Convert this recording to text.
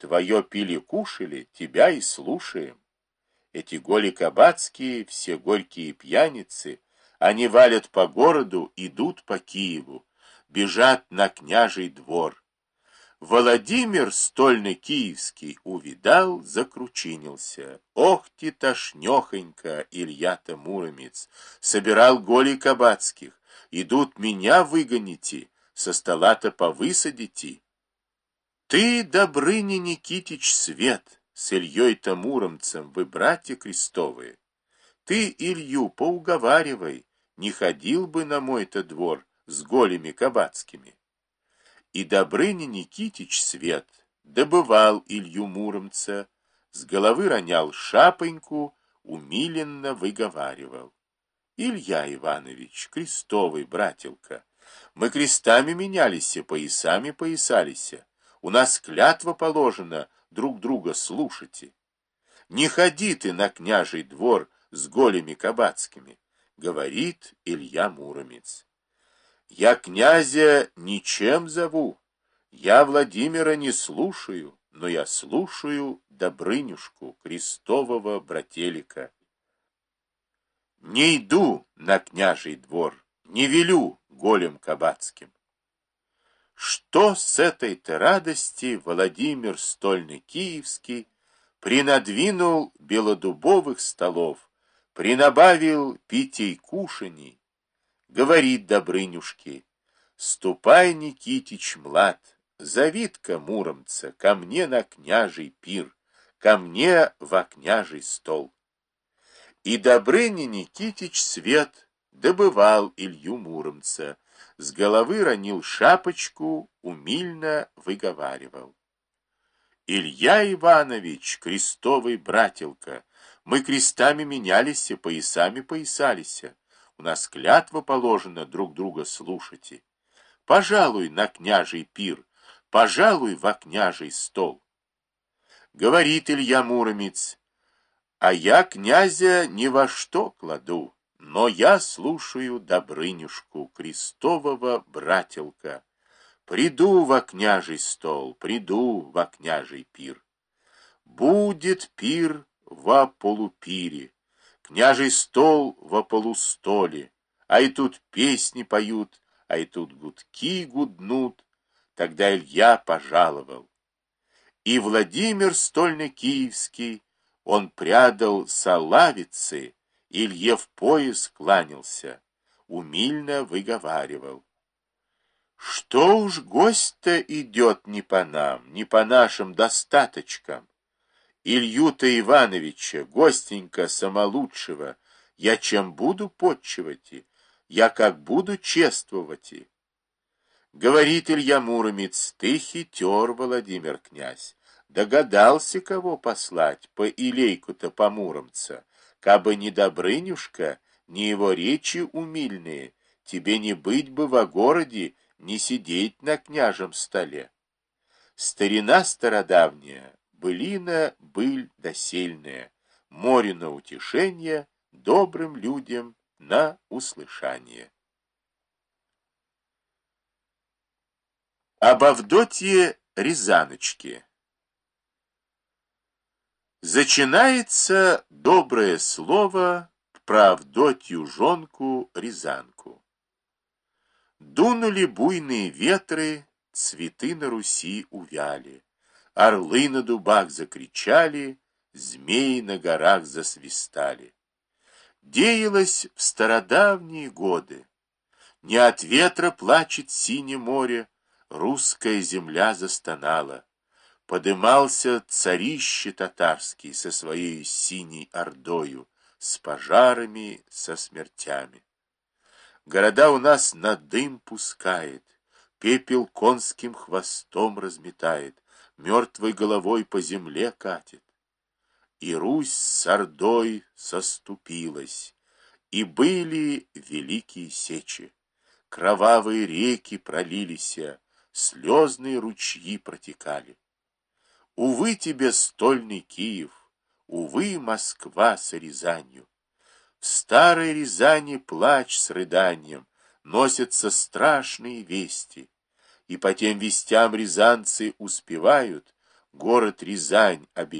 твое пили-кушали, тебя и слушаем. Эти голи-кабацкие, все горькие пьяницы, они валят по городу, идут по Киеву, бежат на княжий двор. Владимир стольно-киевский увидал, закручинился. Ох ты тошнёхонько, Илья-то Муромец, собирал голей кабацких. Идут меня выгоните, со стола-то повысадите. Ты, Добрыня Никитич Свет, с Ильей-то Муромцем вы братья крестовые. Ты Илью поуговаривай, не ходил бы на мой-то двор с голями кабацкими. И Добрыня Никитич Свет добывал Илью Муромца, с головы ронял шапоньку, умиленно выговаривал. Илья Иванович, крестовый брателка, мы крестами менялись, поясами поясались. У нас клятва положена друг друга слушайте. Не ходи ты на княжий двор с голями кабацкими, говорит Илья Муромец. Я князя ничем зову, я Владимира не слушаю, но я слушаю Добрынюшку, крестового брателика. Не иду на княжий двор, не велю голем кабацким. Что с этой-то радости Владимир стольно-киевский принадвинул белодубовых столов, принабавил питей кушаний, говорит Добрынюшке: ступай, Никитич млад, зови-ка Муромца ко мне на княжий пир, ко мне во княжий стол. И Добрыня Никитич Свет добывал Илью Муромца, с головы ронил шапочку, умильно выговаривал. Илья Иванович, крестовый брателка, мы крестами менялись, поясами поясались. У нас клятва положена друг друга слушайте. Пожалуй на княжий пир, пожалуй во княжий стол. Говорит Илья Муромец: а я князя ни во что кладу, но я слушаю Добрынюшку, крестового брателка. Приду во княжий стол, приду во княжий пир. Будет пир во полупире, княжий стол во полустоле, а и тут песни поют, а и тут гудки гуднут. Тогда Илья пожаловал. И Владимир стольно-киевский, он прядал салавицы, Илье в пояс кланялся, умильно выговаривал. Что уж гость-то идет не по нам, не по нашим достаточкам. Илью-то Ивановича, гостенька самолучшего, я чем буду почивать, я как буду чествовать. Говорит Илья Муромец: ты хитер, Владимир князь, догадался, кого послать по Илейку-то по Муромца, кабы не Добрынюшка, не его речи умильные, тебе не быть бы во городе, не сидеть на княжем столе. Старина стародавняя, былина быль досельная, море на утешение, добрым людям на услышание. Об Авдотье Рязаночке. Зачинается доброе слово про Авдотью жонку Рязанку. Дунули буйные ветры, цветы на Руси увяли, орлы на дубах закричали, змеи на горах засвистали. Деялось в стародавние годы. Не от ветра плачет синее море, русская земля застонала. Подымался царище татарский со своей синей ордою, с пожарами, со смертями. Города у нас на дым пускает, пепел конским хвостом разметает, мертвой головой по земле катит. И Русь с ордой соступилась, и были великие сечи. Кровавые реки пролились, слезные ручьи протекали. Увы тебе, стольный Киев, увы, Москва с Рязанью. В старой Рязани плач с рыданием, носятся страшные вести, и по тем вестям рязанцы успевают город Рязань